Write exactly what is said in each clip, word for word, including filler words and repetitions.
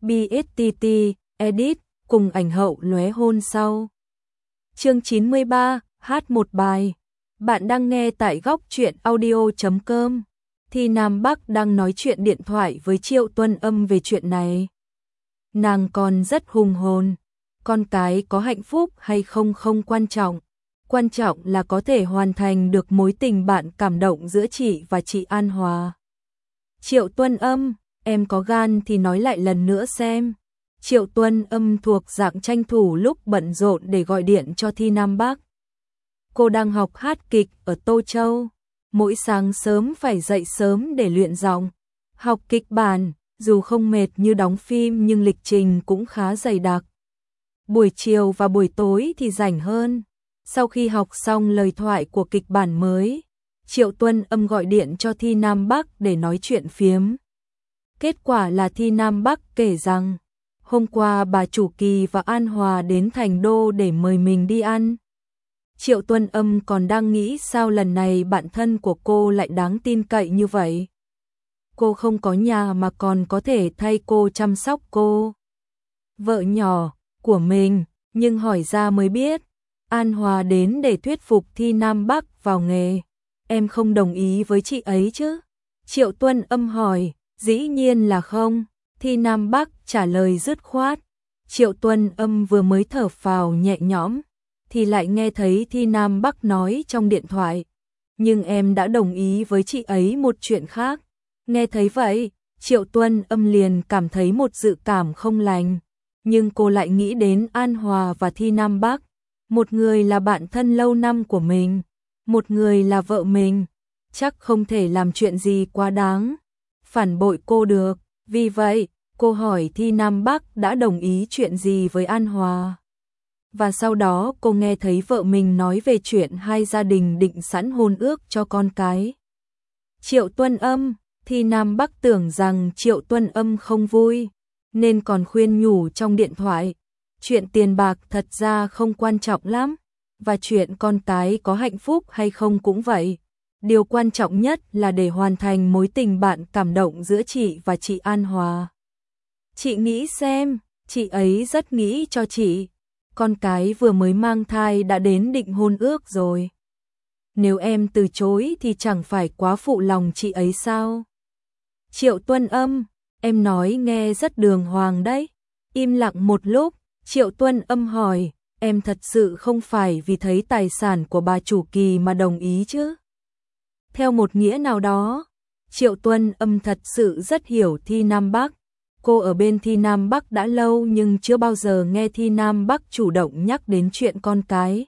bê ét tê tê, edit, cùng ảnh hậu lóe hôn sau. Chương chín mươi ba, hát một bài. Bạn đang nghe tại góc truyện audio chấm com. Thi Nam Bắc đang nói chuyện điện thoại với Triệu Tuân Âm về chuyện này. Nàng còn rất hùng hồn. Con cái có hạnh phúc hay không không quan trọng. Quan trọng là có thể hoàn thành được mối tình bạn cảm động giữa chị và chị An Hòa. Triệu Tuân Âm, em có gan thì nói lại lần nữa xem. Triệu Tuân Âm thuộc dạng tranh thủ lúc bận rộn để gọi điện cho Thi Nam Bắc. Cô đang học hát kịch ở Tô Châu. Mỗi sáng sớm phải dậy sớm để luyện giọng. Học kịch bản, dù không mệt như đóng phim nhưng lịch trình cũng khá dày đặc. Buổi chiều và buổi tối thì rảnh hơn. Sau khi học xong lời thoại của kịch bản mới, Triệu Tuân Âm gọi điện cho Thi Nam Bắc để nói chuyện phiếm. Kết quả là Thi Nam Bắc kể rằng, hôm qua bà chủ Kỳ và An Hòa đến Thành Đô để mời mình đi ăn. Triệu Tuân Âm còn đang nghĩ sao lần này bạn thân của cô lại đáng tin cậy như vậy. Cô không có nhà mà còn có thể thay cô chăm sóc cô vợ nhỏ của mình, nhưng hỏi ra mới biết, An Hòa đến để thuyết phục Thi Nam Bắc vào nghề. Em không đồng ý với chị ấy chứ? Triệu Tuân Âm hỏi. Dĩ nhiên là không. Thi Nam Bắc trả lời dứt khoát. Triệu Tuân Âm vừa mới thở phào nhẹ nhõm, thì lại nghe thấy Thi Nam Bắc nói trong điện thoại. Nhưng em đã đồng ý với chị ấy một chuyện khác. Nghe thấy vậy, Triệu Tuân Âm liền cảm thấy một dự cảm không lành. Nhưng cô lại nghĩ đến An Hòa và Thi Nam Bắc. Một người là bạn thân lâu năm của mình, một người là vợ mình. Chắc không thể làm chuyện gì quá đáng phản bội cô được. Vì vậy, cô hỏi Thi Nam Bắc đã đồng ý chuyện gì với An Hòa. Và sau đó cô nghe thấy vợ mình nói về chuyện hai gia đình định sẵn hôn ước cho con cái. Triệu Tuân Âm, Thi Nam Bắc tưởng rằng Triệu Tuân Âm không vui, nên còn khuyên nhủ trong điện thoại. Chuyện tiền bạc thật ra không quan trọng lắm, và chuyện con cái có hạnh phúc hay không cũng vậy. Điều quan trọng nhất là để hoàn thành mối tình bạn cảm động giữa chị và chị An Hòa. Chị nghĩ xem, chị ấy rất nghĩ cho chị. Con cái vừa mới mang thai đã đến định hôn ước rồi. Nếu em từ chối thì chẳng phải quá phụ lòng chị ấy sao? Triệu Tuân Âm, em nói nghe rất đường hoàng đấy. Im lặng một lúc, Triệu Tuân Âm hỏi, em thật sự không phải vì thấy tài sản của bà chủ Kỳ mà đồng ý chứ? Theo một nghĩa nào đó, Triệu Tuân Âm thật sự rất hiểu Thi Nam Bắc. Cô ở bên Thi Nam Bắc đã lâu nhưng chưa bao giờ nghe Thi Nam Bắc chủ động nhắc đến chuyện con cái.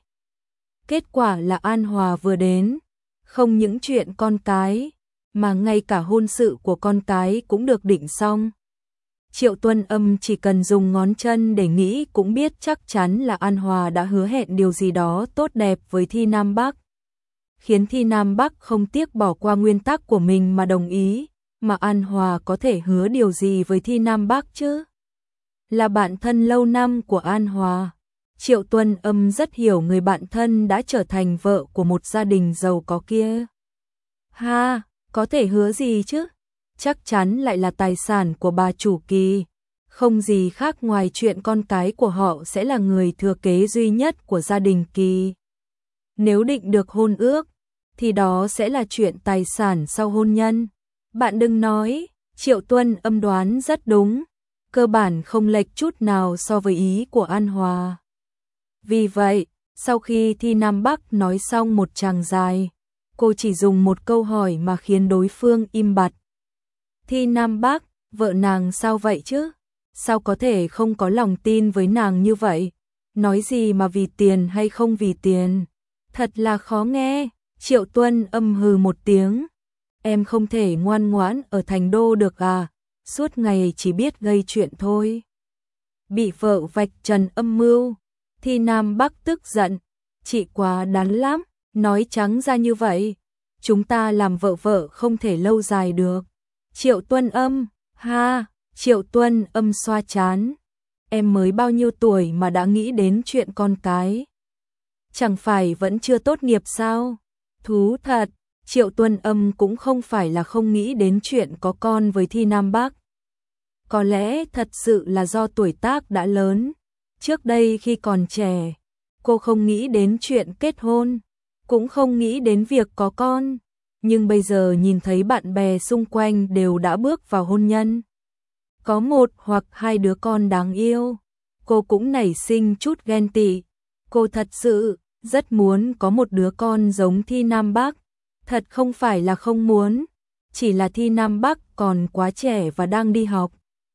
Kết quả là An Hòa vừa đến, không những chuyện con cái, mà ngay cả hôn sự của con cái cũng được định xong. Triệu Tuân Âm chỉ cần dùng ngón chân để nghĩ cũng biết chắc chắn là An Hòa đã hứa hẹn điều gì đó tốt đẹp với Thi Nam Bắc. Khiến Thi Nam Bắc không tiếc bỏ qua nguyên tắc của mình mà đồng ý, mà An Hòa có thể hứa điều gì với Thi Nam Bắc chứ? Là bạn thân lâu năm của An Hòa. Triệu Tuân Âm rất hiểu người bạn thân đã trở thành vợ của một gia đình giàu có kia. Ha, có thể hứa gì chứ? Chắc chắn lại là tài sản của bà chủ Kỳ. Không gì khác ngoài chuyện con cái của họ sẽ là người thừa kế duy nhất của gia đình Kỳ. Nếu định được hôn ước, thì đó sẽ là chuyện tài sản sau hôn nhân. Bạn đừng nói, Triệu Tuân Âm đoán rất đúng, cơ bản không lệch chút nào so với ý của An Hòa. Vì vậy, sau khi Thi Nam Bắc nói xong một tràng dài, cô chỉ dùng một câu hỏi mà khiến đối phương im bặt. Thi Nam Bắc, vợ nàng sao vậy chứ? Sao có thể không có lòng tin với nàng như vậy? Nói gì mà vì tiền hay không vì tiền? Thật là khó nghe. Triệu Tuân Âm hừ một tiếng. Em không thể ngoan ngoãn ở Thành Đô được à? Suốt ngày chỉ biết gây chuyện thôi. Bị vợ vạch trần âm mưu. Thi Nam Bắc tức giận. Chị quá đáng lắm, nói trắng ra như vậy. Chúng ta làm vợ vợ không thể lâu dài được. Triệu Tuân Âm, ha, Triệu Tuân Âm xoa chán. Em mới bao nhiêu tuổi mà đã nghĩ đến chuyện con cái? Chẳng phải vẫn chưa tốt nghiệp sao? Thú thật, Triệu Tuân Âm cũng không phải là không nghĩ đến chuyện có con với Thi Nam Bắc. Có lẽ thật sự là do tuổi tác đã lớn. Trước đây khi còn trẻ, cô không nghĩ đến chuyện kết hôn, cũng không nghĩ đến việc có con. Nhưng bây giờ nhìn thấy bạn bè xung quanh đều đã bước vào hôn nhân, có một hoặc hai đứa con đáng yêu, cô cũng nảy sinh chút ghen tị. Cô thật sự rất muốn có một đứa con giống Thi Nam Bắc. Thật không phải là không muốn, chỉ là Thi Nam Bắc còn quá trẻ và đang đi học.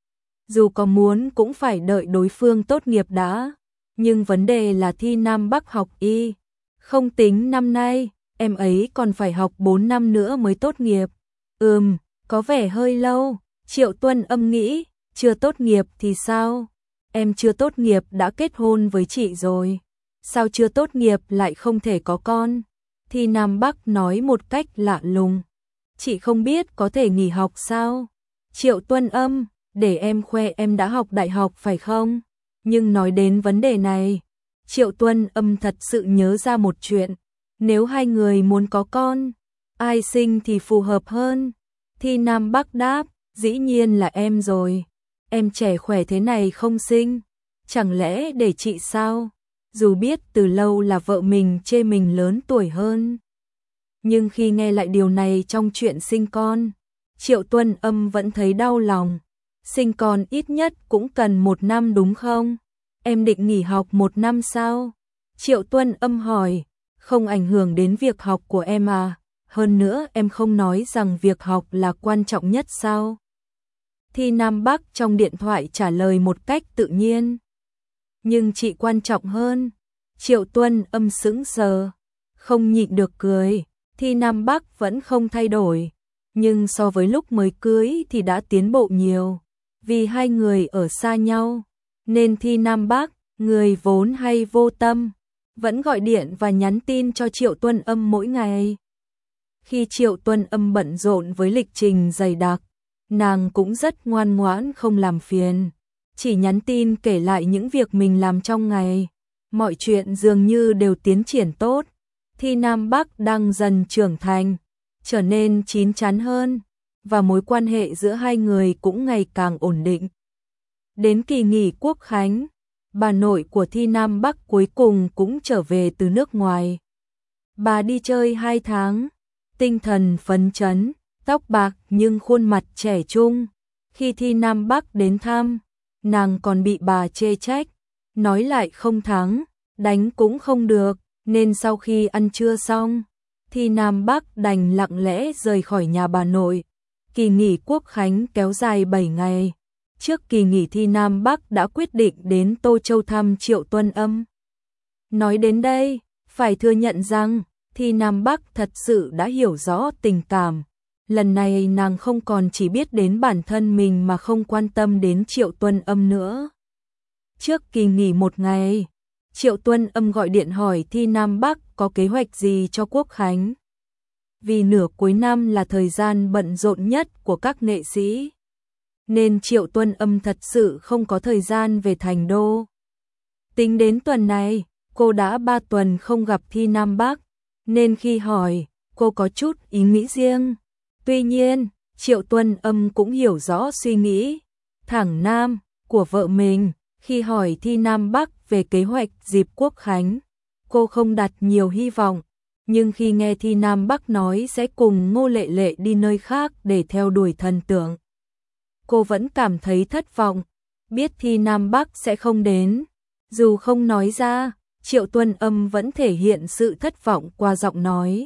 Dù có muốn cũng phải đợi đối phương tốt nghiệp đã. Nhưng vấn đề là Thi Nam Bắc học y, không tính năm nay, em ấy còn phải học bốn năm nữa mới tốt nghiệp. Ừm, có vẻ hơi lâu. Triệu Tuân Âm nghĩ, chưa tốt nghiệp thì sao? Em chưa tốt nghiệp đã kết hôn với chị rồi. Sao chưa tốt nghiệp lại không thể có con? Thi Nam Bắc nói một cách lạ lùng. Chị không biết có thể nghỉ học sao? Triệu Tuân Âm, để em khoe em đã học đại học phải không? Nhưng nói đến vấn đề này, Triệu Tuân Âm thật sự nhớ ra một chuyện. Nếu hai người muốn có con, ai sinh thì phù hợp hơn? Thi Nam Bắc đáp, dĩ nhiên là em rồi. Em trẻ khỏe thế này không sinh, chẳng lẽ để chị sao? Dù biết từ lâu là vợ mình chê mình lớn tuổi hơn, nhưng khi nghe lại điều này trong chuyện sinh con, Triệu Tuân Âm vẫn thấy đau lòng. Sinh con ít nhất cũng cần một năm đúng không? Em định nghỉ học một năm sao? Triệu Tuân Âm hỏi, không ảnh hưởng đến việc học của em à? Hơn nữa em không nói rằng việc học là quan trọng nhất sao? Thi Nam Bắc trong điện thoại trả lời một cách tự nhiên. Nhưng chị quan trọng hơn. Triệu Tuân Âm sững sờ, không nhịn được cười. Thi Nam Bắc vẫn không thay đổi, nhưng so với lúc mới cưới thì đã tiến bộ nhiều. Vì hai người ở xa nhau, nên Thi Nam Bắc, người vốn hay vô tâm, vẫn gọi điện và nhắn tin cho Triệu Tuân Âm mỗi ngày. Khi Triệu Tuân Âm bận rộn với lịch trình dày đặc, nàng cũng rất ngoan ngoãn không làm phiền, chỉ nhắn tin kể lại những việc mình làm trong ngày. Mọi chuyện dường như đều tiến triển tốt. Thi Nam Bắc đang dần trưởng thành, trở nên chín chắn hơn, và mối quan hệ giữa hai người cũng ngày càng ổn định. Đến kỳ nghỉ Quốc khánh, bà nội của Thi Nam Bắc cuối cùng cũng trở về từ nước ngoài. Bà đi chơi hai tháng, tinh thần phấn chấn, tóc bạc nhưng khuôn mặt trẻ trung. Khi Thi Nam Bắc đến thăm, nàng còn bị bà chê trách, nói lại không thắng, đánh cũng không được, nên sau khi ăn trưa xong, Thi Nam Bắc đành lặng lẽ rời khỏi nhà bà nội. Kỳ nghỉ Quốc khánh kéo dài bảy ngày. Trước kỳ nghỉ Thi Nam Bắc đã quyết định đến Tô Châu thăm Triệu Tuân Âm. Nói đến đây, phải thừa nhận rằng Thi Nam Bắc thật sự đã hiểu rõ tình cảm. Lần này nàng không còn chỉ biết đến bản thân mình mà không quan tâm đến Triệu Tuân Âm nữa. Trước kỳ nghỉ một ngày, Triệu Tuân Âm gọi điện hỏi Thi Nam Bắc có kế hoạch gì cho Quốc khánh. Vì nửa cuối năm là thời gian bận rộn nhất của các nghệ sĩ, nên Triệu Tuân Âm thật sự không có thời gian về thành đô. Tính đến tuần này, cô đã ba tuần không gặp Thi Nam Bắc, nên khi hỏi, cô có chút ý nghĩ riêng. Tuy nhiên, Triệu Tuân Âm cũng hiểu rõ suy nghĩ thẳng nam của vợ mình. Khi hỏi Thi Nam Bắc về kế hoạch dịp Quốc khánh, cô không đặt nhiều hy vọng. Nhưng khi nghe Thi Nam Bắc nói sẽ cùng Ngô Lệ Lệ đi nơi khác để theo đuổi thần tượng, cô vẫn cảm thấy thất vọng. Biết Thi Nam Bắc sẽ không đến, dù không nói ra, Triệu Tuân Âm vẫn thể hiện sự thất vọng qua giọng nói.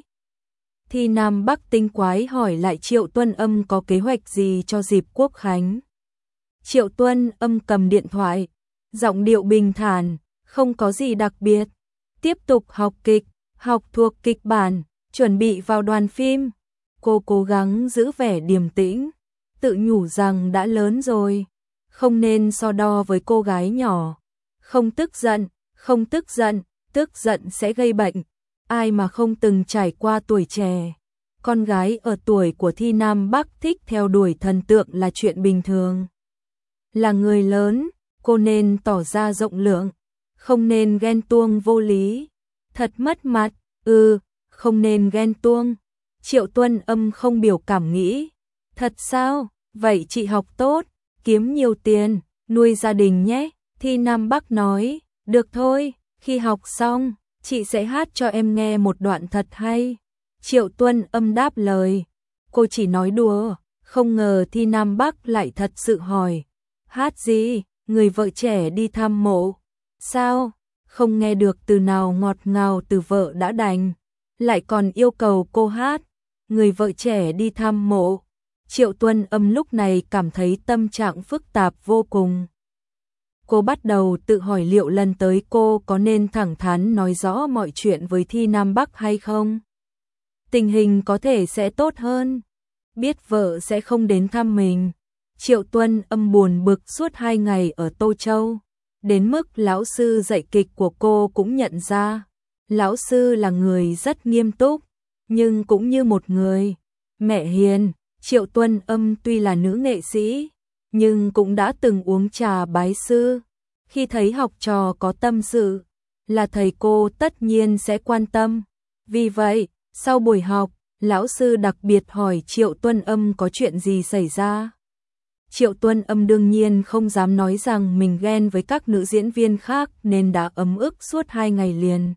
Thi Nam Bắc tinh quái hỏi lại Triệu Tuân Âm có kế hoạch gì cho dịp Quốc khánh. Triệu Tuân Âm cầm điện thoại, giọng điệu bình thản, không có gì đặc biệt. Tiếp tục học kịch, học thuộc kịch bản, chuẩn bị vào đoàn phim. Cô cố gắng giữ vẻ điềm tĩnh, tự nhủ rằng đã lớn rồi, không nên so đo với cô gái nhỏ. Không tức giận, không tức giận, tức giận sẽ gây bệnh. Ai mà không từng trải qua tuổi trẻ. Con gái ở tuổi của Thi Nam Bắc thích theo đuổi thần tượng là chuyện bình thường. Là người lớn, cô nên tỏ ra rộng lượng, không nên ghen tuông vô lý. Thật mất mặt, ừ, không nên ghen tuông. Triệu Tuân Âm không biểu cảm nghĩ. Thật sao, vậy chị học tốt, kiếm nhiều tiền, nuôi gia đình nhé. Thi Nam Bắc nói, được thôi, khi học xong, chị sẽ hát cho em nghe một đoạn thật hay. Triệu Tuân Âm đáp lời, cô chỉ nói đùa, không ngờ Thi Nam Bắc lại thật sự hỏi. Hát gì? Người vợ trẻ đi thăm mộ. Sao? Không nghe được từ nào ngọt ngào từ vợ đã đành, lại còn yêu cầu cô hát. Người vợ trẻ đi thăm mộ. Triệu Tuân Âm lúc này cảm thấy tâm trạng phức tạp vô cùng. Cô bắt đầu tự hỏi liệu lần tới cô có nên thẳng thắn nói rõ mọi chuyện với Thi Nam Bắc hay không? Tình hình có thể sẽ tốt hơn. Biết vợ sẽ không đến thăm mình, Triệu Tuân Âm buồn bực suốt hai ngày ở Tô Châu. Đến mức lão sư dạy kịch của cô cũng nhận ra. Lão sư là người rất nghiêm túc, nhưng cũng như một người mẹ hiền. Triệu Tuân Âm tuy là nữ nghệ sĩ, nhưng cũng đã từng uống trà bái sư. Khi thấy học trò có tâm sự, là thầy cô tất nhiên sẽ quan tâm. Vì vậy, sau buổi học, lão sư đặc biệt hỏi Triệu Tuân Âm có chuyện gì xảy ra. Triệu Tuân Âm đương nhiên không dám nói rằng mình ghen với các nữ diễn viên khác nên đã ấm ức suốt hai ngày liền.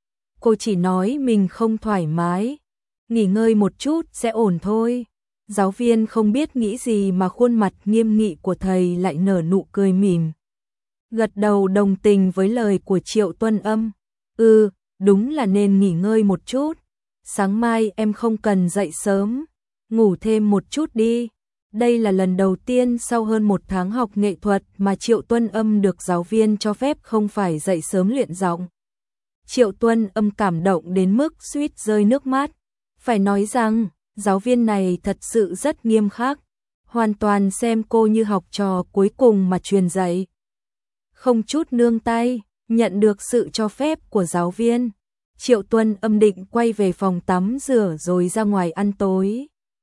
Cô chỉ nói mình không thoải mái, nghỉ ngơi một chút sẽ ổn thôi. Giáo viên không biết nghĩ gì mà khuôn mặt nghiêm nghị của thầy lại nở nụ cười mỉm. Gật đầu đồng tình với lời của Triệu Tuân Âm. Ừ, đúng là nên nghỉ ngơi một chút. Sáng mai em không cần dậy sớm, ngủ thêm một chút đi. Đây là lần đầu tiên sau hơn một tháng học nghệ thuật mà Triệu Tuân Âm được giáo viên cho phép không phải dậy sớm luyện giọng. Triệu Tuân Âm cảm động đến mức suýt rơi nước mắt. Phải nói rằng, giáo viên này thật sự rất nghiêm khắc, hoàn toàn xem cô như học trò cuối cùng mà truyền dạy. Không chút nương tay, nhận được sự cho phép của giáo viên, Triệu Tuân Âm định quay về phòng tắm rửa rồi ra ngoài ăn tối.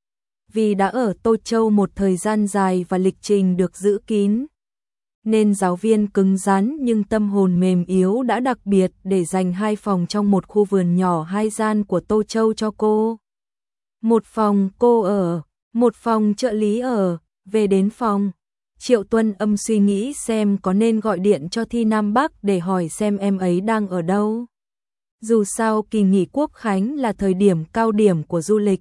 Vì đã ở Tô Châu một thời gian dài và lịch trình được giữ kín, nên giáo viên cứng rắn nhưng tâm hồn mềm yếu đã đặc biệt để dành hai phòng trong một khu vườn nhỏ hai gian của Tô Châu cho cô. Một phòng cô ở, một phòng trợ lý ở. Về đến phòng, Triệu Tuân Âm suy nghĩ xem có nên gọi điện cho Thi Nam Bắc để hỏi xem em ấy đang ở đâu. Dù sao kỳ nghỉ Quốc khánh là thời điểm cao điểm của du lịch,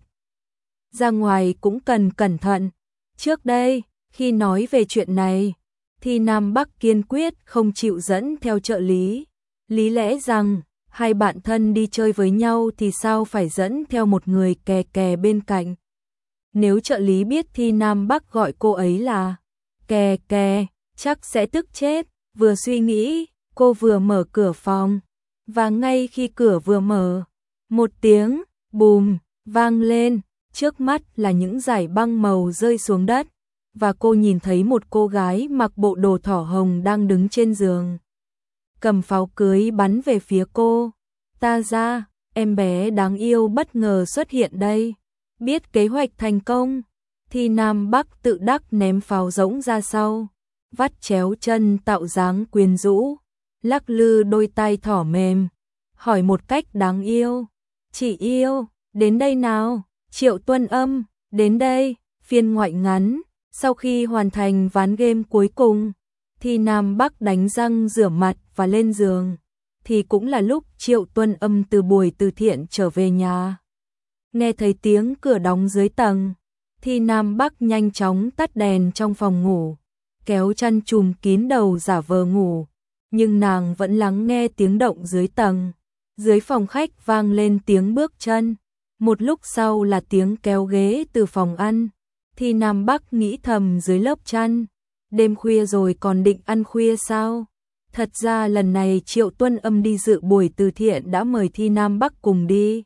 ra ngoài cũng cần cẩn thận. Trước đây, khi nói về chuyện này, Thi Nam Bắc kiên quyết không chịu dẫn theo trợ lý. Lý lẽ rằng, hai bạn thân đi chơi với nhau thì sao phải dẫn theo một người kè kè bên cạnh. Nếu trợ lý biết Thi Nam Bắc gọi cô ấy là kè kè, chắc sẽ tức chết. Vừa suy nghĩ, cô vừa mở cửa phòng. Và ngay khi cửa vừa mở, một tiếng bùm vang lên, trước mắt là những dải băng màu rơi xuống đất, và cô nhìn thấy một cô gái mặc bộ đồ thỏ hồng đang đứng trên giường, cầm pháo cưới bắn về phía cô. Ta ra, em bé đáng yêu bất ngờ xuất hiện đây. Biết kế hoạch thành công, Thi Nam Bắc tự đắc ném pháo rỗng ra sau, vắt chéo chân tạo dáng quyến rũ, lắc lư đôi tay thỏ mềm, hỏi một cách đáng yêu. Chị yêu, đến đây nào. Triệu Tuân Âm, đến đây. Phiên ngoại ngắn, sau khi hoàn thành ván game cuối cùng, Thi Nam Bắc đánh răng rửa mặt và lên giường, thì cũng là lúc Triệu Tuân Âm từ buổi từ thiện trở về nhà. Nghe thấy tiếng cửa đóng dưới tầng, Thi Nam Bắc nhanh chóng tắt đèn trong phòng ngủ, kéo chăn trùm kín đầu giả vờ ngủ, nhưng nàng vẫn lắng nghe tiếng động dưới tầng. Dưới phòng khách vang lên tiếng bước chân, một lúc sau là tiếng kéo ghế từ phòng ăn. Thi Nam Bắc nghĩ thầm dưới lớp chăn, đêm khuya rồi còn định ăn khuya sao? Thật ra lần này Triệu Tuân Âm đi dự buổi từ thiện đã mời Thi Nam Bắc cùng đi.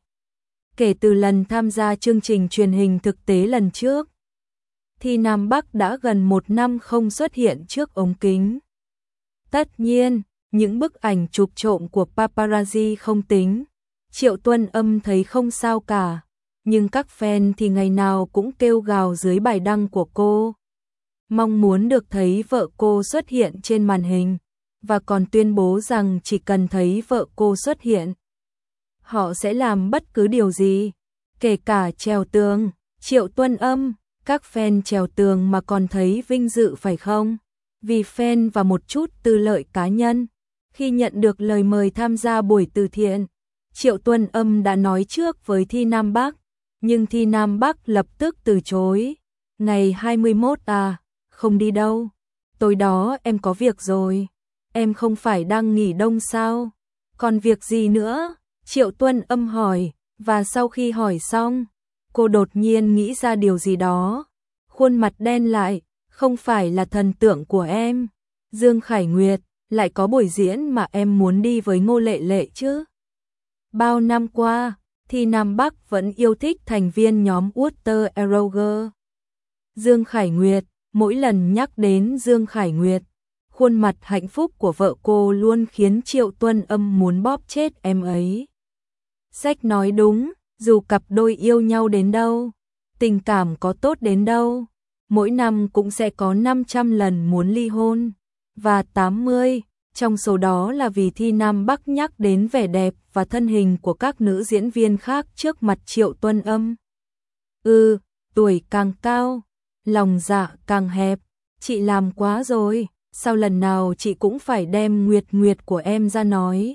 Kể từ lần tham gia chương trình truyền hình thực tế lần trước, Thi Nam Bắc đã gần một năm không xuất hiện trước ống kính. Tất nhiên, những bức ảnh chụp trộm của paparazzi không tính, Triệu Tuân Âm thấy không sao cả, nhưng các fan thì ngày nào cũng kêu gào dưới bài đăng của cô, mong muốn được thấy vợ cô xuất hiện trên màn hình, và còn tuyên bố rằng chỉ cần thấy vợ cô xuất hiện, họ sẽ làm bất cứ điều gì, kể cả trèo tường. Triệu Tuân Âm, các fan trèo tường mà còn thấy vinh dự phải không? Vì fan và một chút tư lợi cá nhân. Khi nhận được lời mời tham gia buổi từ thiện, Triệu Tuân Âm đã nói trước với Thi Nam Bắc, nhưng Thi Nam Bắc lập tức từ chối. Ngày hai mươi mốt à, không đi đâu. Tối đó em có việc rồi. Em không phải đang nghỉ đông sao? Còn việc gì nữa? Triệu Tuân Âm hỏi, và sau khi hỏi xong, cô đột nhiên nghĩ ra điều gì đó. Khuôn mặt đen lại, không phải là thần tượng của em. Dương Khải Nguyệt, lại có buổi diễn mà em muốn đi với Ngô Lệ Lệ chứ? Bao năm qua, Thi Nam Bắc vẫn yêu thích thành viên nhóm Water Eroger. Dương Khải Nguyệt, mỗi lần nhắc đến Dương Khải Nguyệt, khuôn mặt hạnh phúc của vợ cô luôn khiến Triệu Tuân Âm muốn bóp chết em ấy. Sách nói đúng, dù cặp đôi yêu nhau đến đâu, tình cảm có tốt đến đâu, mỗi năm cũng sẽ có năm trăm lần muốn ly hôn, và tám mươi, trong số đó là vì Thi Nam Bắc nhắc đến vẻ đẹp và thân hình của các nữ diễn viên khác trước mặt Triệu Tuân Âm. Ừ, tuổi càng cao, lòng dạ càng hẹp, chị làm quá rồi, sao lần nào chị cũng phải đem Nguyệt Nguyệt của em ra nói.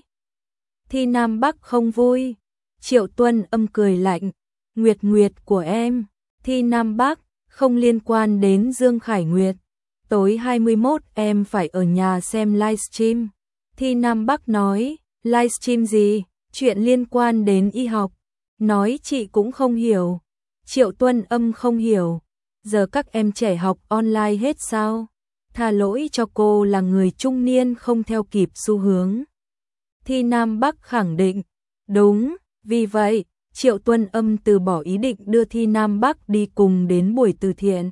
Thi Nam Bắc không vui, Triệu Tuân Âm cười lạnh, Nguyệt Nguyệt của em, Thi Nam Bắc, không liên quan đến Dương Khải Nguyệt. Tối hai mươi mốt em phải ở nhà xem livestream. Thi Nam Bắc nói, livestream gì, chuyện liên quan đến y học. Nói chị cũng không hiểu. Triệu Tuân Âm không hiểu. Giờ các em trẻ học online hết sao? Tha lỗi cho cô là người trung niên không theo kịp xu hướng. Thi Nam Bắc khẳng định, đúng, vì vậy, Triệu Tuân Âm từ bỏ ý định đưa Thi Nam Bắc đi cùng đến buổi từ thiện.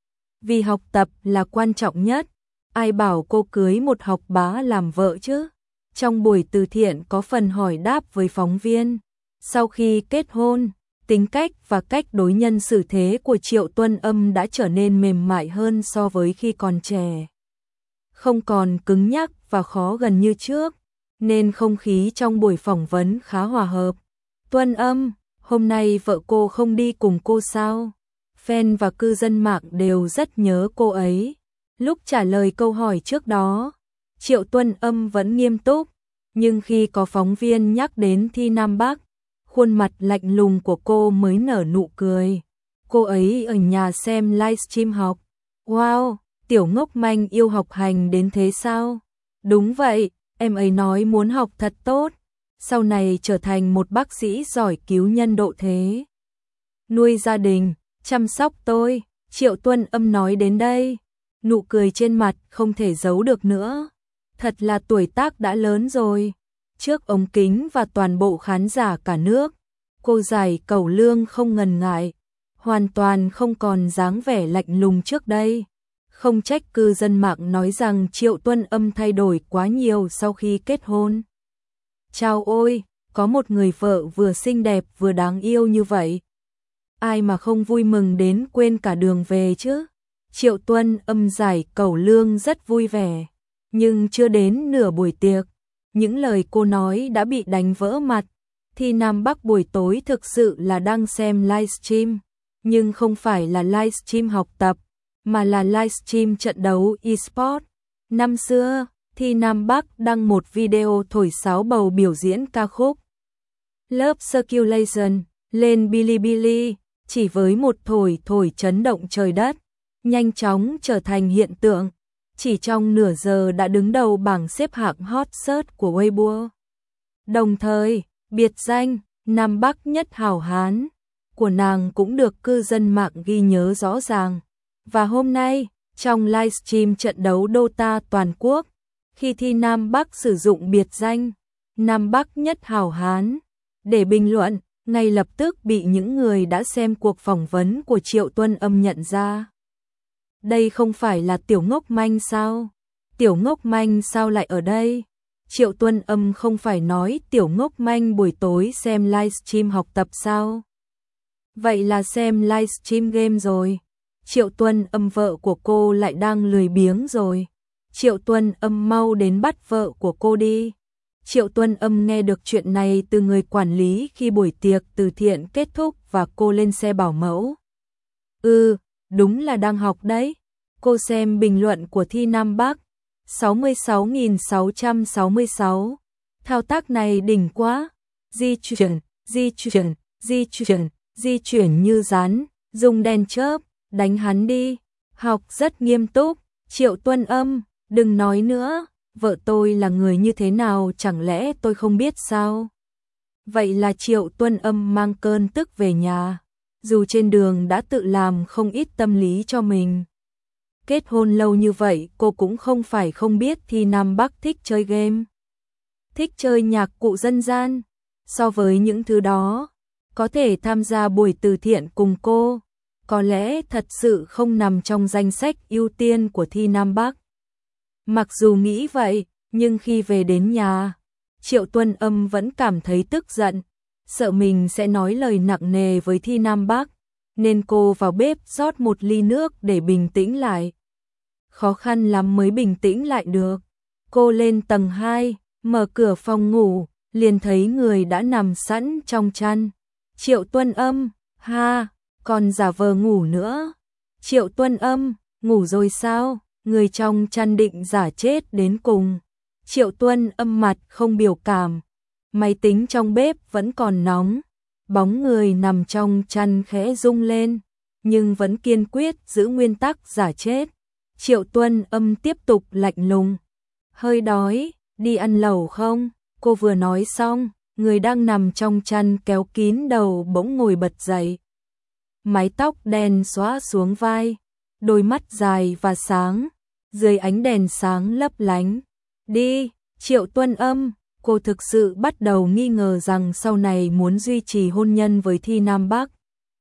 Vì học tập là quan trọng nhất, ai bảo cô cưới một học bá làm vợ chứ? Trong buổi từ thiện có phần hỏi đáp với phóng viên. Sau khi kết hôn, tính cách và cách đối nhân xử thế của Triệu Tuân Âm đã trở nên mềm mại hơn so với khi còn trẻ. Không còn cứng nhắc và khó gần như trước, nên không khí trong buổi phỏng vấn khá hòa hợp. Tuân Âm, hôm nay vợ cô không đi cùng cô sao? Fan và cư dân mạng đều rất nhớ cô ấy. Lúc trả lời câu hỏi trước đó, Triệu Tuân Âm vẫn nghiêm túc, nhưng khi có phóng viên nhắc đến Thi Nam Bắc, khuôn mặt lạnh lùng của cô mới nở nụ cười. Cô ấy ở nhà xem livestream học. Wow, tiểu ngốc manh yêu học hành đến thế sao? Đúng vậy, em ấy nói muốn học thật tốt, sau này trở thành một bác sĩ giỏi cứu nhân độ thế. Nuôi gia đình, chăm sóc tôi, Triệu Tuân Âm nói đến đây. Nụ cười trên mặt không thể giấu được nữa. Thật là tuổi tác đã lớn rồi. Trước ống kính và toàn bộ khán giả cả nước, cô giải cẩu lương không ngần ngại, hoàn toàn không còn dáng vẻ lạnh lùng trước đây. Không trách cư dân mạng nói rằng Triệu Tuân Âm thay đổi quá nhiều sau khi kết hôn. Chao ôi, có một người vợ vừa xinh đẹp vừa đáng yêu như vậy. Ai mà không vui mừng đến quên cả đường về chứ. Triệu Tuân Âm giải cẩu lương rất vui vẻ, nhưng chưa đến nửa buổi tiệc, những lời cô nói đã bị đánh vỡ mặt. Thi Nam Bắc buổi tối thực sự là đang xem livestream, nhưng không phải là livestream học tập, mà là livestream trận đấu eSport. Năm xưa, Thi Nam Bắc đăng một video thổi sáo bầu biểu diễn ca khúc Love Circulation lên Bilibili, chỉ với một thổi thổi chấn động trời đất, nhanh chóng trở thành hiện tượng. Chỉ trong nửa giờ đã đứng đầu bảng xếp hạng hot search của Weibo. Đồng thời, biệt danh Nam Bắc nhất hảo hán của nàng cũng được cư dân mạng ghi nhớ rõ ràng. Và hôm nay, trong livestream trận đấu Dota toàn quốc, khi Thi Nam Bắc sử dụng biệt danh Nam Bắc nhất hảo hán để bình luận, ngay lập tức bị những người đã xem cuộc phỏng vấn của Triệu Tuân Âm nhận ra. Đây không phải là tiểu ngốc manh sao? Tiểu ngốc manh sao lại ở đây? Triệu Tuân Âm không phải nói tiểu ngốc manh buổi tối xem livestream học tập sao? Vậy là xem livestream game rồi. Triệu Tuân Âm vợ của cô lại đang lười biếng rồi. Triệu Tuân Âm mau đến bắt vợ của cô đi. Triệu Tuân Âm nghe được chuyện này từ người quản lý khi buổi tiệc từ thiện kết thúc và cô lên xe bảo mẫu. Ừ, đúng là đang học đấy. Cô xem bình luận của Thi Nam Bắc, sáu mươi sáu nghìn sáu trăm sáu mươi sáu. Thao tác này đỉnh quá. Di chuyển, di chuyển, di chuyển, di chuyển như rắn, dùng đèn chớp, đánh hắn đi. Học rất nghiêm túc. Triệu Tuân Âm, đừng nói nữa, vợ tôi là người như thế nào chẳng lẽ tôi không biết sao? Vậy là Triệu Tuân Âm mang cơn tức về nhà, dù trên đường đã tự làm không ít tâm lý cho mình. Kết hôn lâu như vậy cô cũng không phải không biết Thi Nam Bắc thích chơi game, thích chơi nhạc cụ dân gian. So với những thứ đó, có thể tham gia buổi từ thiện cùng cô, có lẽ thật sự không nằm trong danh sách ưu tiên của Thi Nam Bắc. Mặc dù nghĩ vậy, nhưng khi về đến nhà, Triệu Tuân Âm vẫn cảm thấy tức giận, sợ mình sẽ nói lời nặng nề với Thi Nam Bắc, nên cô vào bếp rót một ly nước để bình tĩnh lại. Khó khăn lắm mới bình tĩnh lại được. Cô lên tầng hai, mở cửa phòng ngủ, liền thấy người đã nằm sẵn trong chăn. Triệu Tuân Âm, ha, còn giả vờ ngủ nữa. Triệu Tuân Âm, ngủ rồi sao? Người trong chăn định giả chết đến cùng. Triệu Tuân Âm mặt không biểu cảm. Máy tính trong bếp vẫn còn nóng. Bóng người nằm trong chăn khẽ rung lên, nhưng vẫn kiên quyết giữ nguyên tắc giả chết. Triệu Tuân Âm tiếp tục lạnh lùng. Hơi đói, đi ăn lẩu không? Cô vừa nói xong, người đang nằm trong chăn kéo kín đầu bỗng ngồi bật dậy. Mái tóc đen xõa xuống vai, đôi mắt dài và sáng, dưới ánh đèn sáng lấp lánh. Đi, Triệu Tuân Âm, cô thực sự bắt đầu nghi ngờ rằng sau này muốn duy trì hôn nhân với Thi Nam Bắc,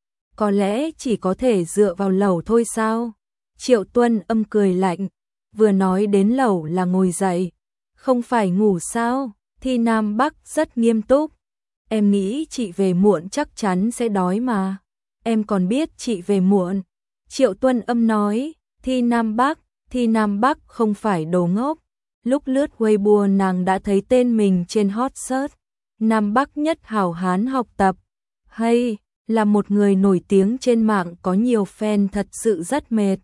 có lẽ chỉ có thể dựa vào lẩu thôi sao? Triệu Tuân Âm cười lạnh, vừa nói đến lẩu là ngồi dậy. Không phải ngủ sao? Thi Nam Bắc rất nghiêm túc. Em nghĩ chị về muộn chắc chắn sẽ đói mà. Em còn biết chị về muộn. Triệu Tuân Âm nói. Thi Nam Bắc, Thi Nam Bắc không phải đồ ngốc. Lúc lướt Weibo nàng đã thấy tên mình trên hot search. Nam Bắc nhất hảo hán học tập. Hay, là một người nổi tiếng trên mạng có nhiều fan thật sự rất mệt.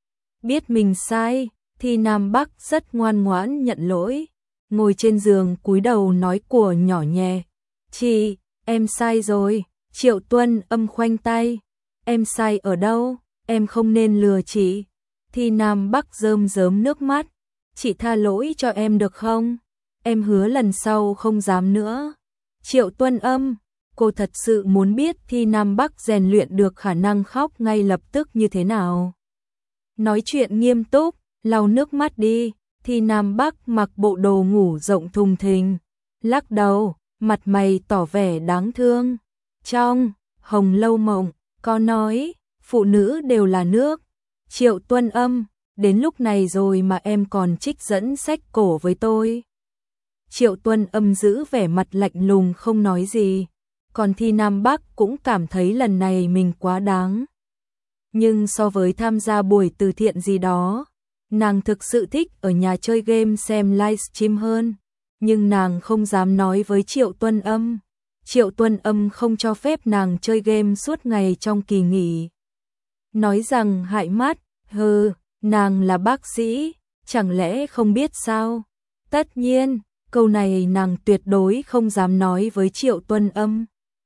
Biết mình sai, Thi Nam Bắc rất ngoan ngoãn nhận lỗi. Ngồi trên giường cúi đầu nói của nhỏ nhẹ. Chị, em sai rồi. Triệu Tuân Âm khoanh tay. Em sai ở đâu? Em không nên lừa chị. Thi Nam Bắc rơm rớm nước mắt. Chị tha lỗi cho em được không? Em hứa lần sau không dám nữa. Triệu Tuân Âm, cô thật sự muốn biết Thi Nam Bắc rèn luyện được khả năng khóc ngay lập tức như thế nào. Nói chuyện nghiêm túc, lau nước mắt đi. Thi Nam Bắc mặc bộ đồ ngủ rộng thùng thình, lắc đầu, mặt mày tỏ vẻ đáng thương. Trong Hồng Lâu Mộng có nói, phụ nữ đều là nước. Triệu Tuân Âm, đến lúc này rồi mà em còn trích dẫn sách cổ với tôi. Triệu Tuân Âm giữ vẻ mặt lạnh lùng không nói gì, còn Thi Nam Bắc cũng cảm thấy lần này mình quá đáng. Nhưng so với tham gia buổi từ thiện gì đó, nàng thực sự thích ở nhà chơi game xem livestream hơn, nhưng nàng không dám nói với Triệu Tuân Âm. Triệu Tuân Âm không cho phép nàng chơi game suốt ngày trong kỳ nghỉ. Nói rằng hại mắt, hừ, nàng là bác sĩ, chẳng lẽ không biết sao? Tất nhiên, câu này nàng tuyệt đối không dám nói với Triệu Tuân Âm.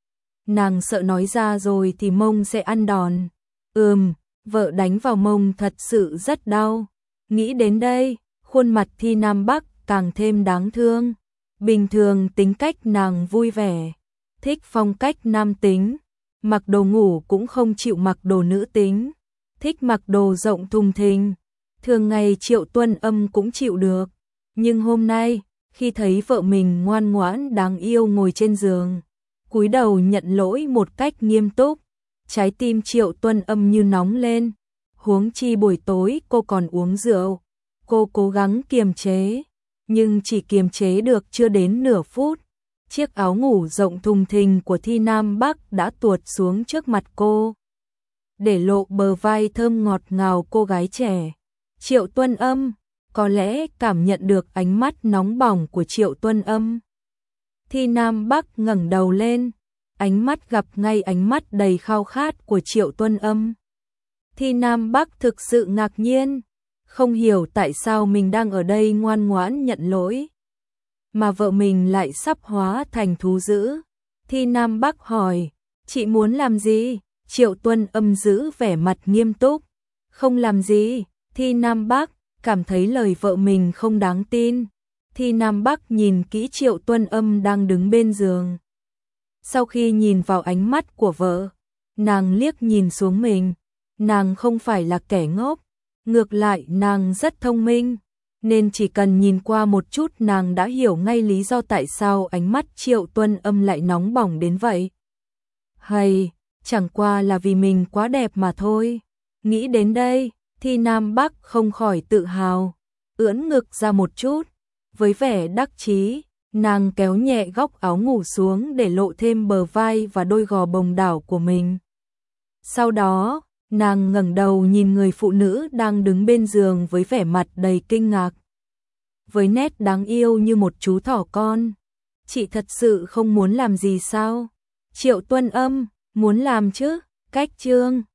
Nàng sợ nói ra rồi thì mông sẽ ăn đòn. Ừm, vợ đánh vào mông thật sự rất đau. Nghĩ đến đây, khuôn mặt Thi Nam Bắc càng thêm đáng thương. Bình thường tính cách nàng vui vẻ, thích phong cách nam tính, mặc đồ ngủ cũng không chịu mặc đồ nữ tính, thích mặc đồ rộng thùng thình. Thường ngày Triệu Tuân Âm cũng chịu được, nhưng hôm nay, khi thấy vợ mình ngoan ngoãn đáng yêu ngồi trên giường, cúi đầu nhận lỗi một cách nghiêm túc, trái tim Triệu Tuân Âm như nóng lên. Huống chi buổi tối cô còn uống rượu. Cô cố gắng kiềm chế, nhưng chỉ kiềm chế được chưa đến nửa phút. Chiếc áo ngủ rộng thùng thình của Thi Nam Bắc đã tuột xuống trước mặt cô, để lộ bờ vai thơm ngọt ngào cô gái trẻ. Triệu Tuân Âm có lẽ cảm nhận được ánh mắt nóng bỏng của Triệu Tuân Âm. Thi Nam Bắc ngẩng đầu lên, ánh mắt gặp ngay ánh mắt đầy khao khát của Triệu Tuân Âm. Thi Nam Bắc thực sự ngạc nhiên, không hiểu tại sao mình đang ở đây ngoan ngoãn nhận lỗi, mà vợ mình lại sắp hóa thành thú dữ. Thi Nam Bắc hỏi, chị muốn làm gì? Triệu Tuân Âm giữ vẻ mặt nghiêm túc, không làm gì. Thi Nam Bắc cảm thấy lời vợ mình không đáng tin. Thi Nam Bắc nhìn kỹ Triệu Tuân Âm đang đứng bên giường. Sau khi nhìn vào ánh mắt của vợ, nàng liếc nhìn xuống mình. Nàng không phải là kẻ ngốc, ngược lại nàng rất thông minh, nên chỉ cần nhìn qua một chút nàng đã hiểu ngay lý do tại sao ánh mắt Triệu Tuân Âm lại nóng bỏng đến vậy. Hay, chẳng qua là vì mình quá đẹp mà thôi. Nghĩ đến đây, Thi Nam Bắc không khỏi tự hào, ưỡn ngực ra một chút, với vẻ đắc chí, nàng kéo nhẹ góc áo ngủ xuống để lộ thêm bờ vai và đôi gò bồng đảo của mình. Sau đó, nàng ngẩng đầu nhìn người phụ nữ đang đứng bên giường với vẻ mặt đầy kinh ngạc, với nét đáng yêu như một chú thỏ con. Chị thật sự không muốn làm gì sao? Triệu Tuân Âm, muốn làm chứ, cách chương.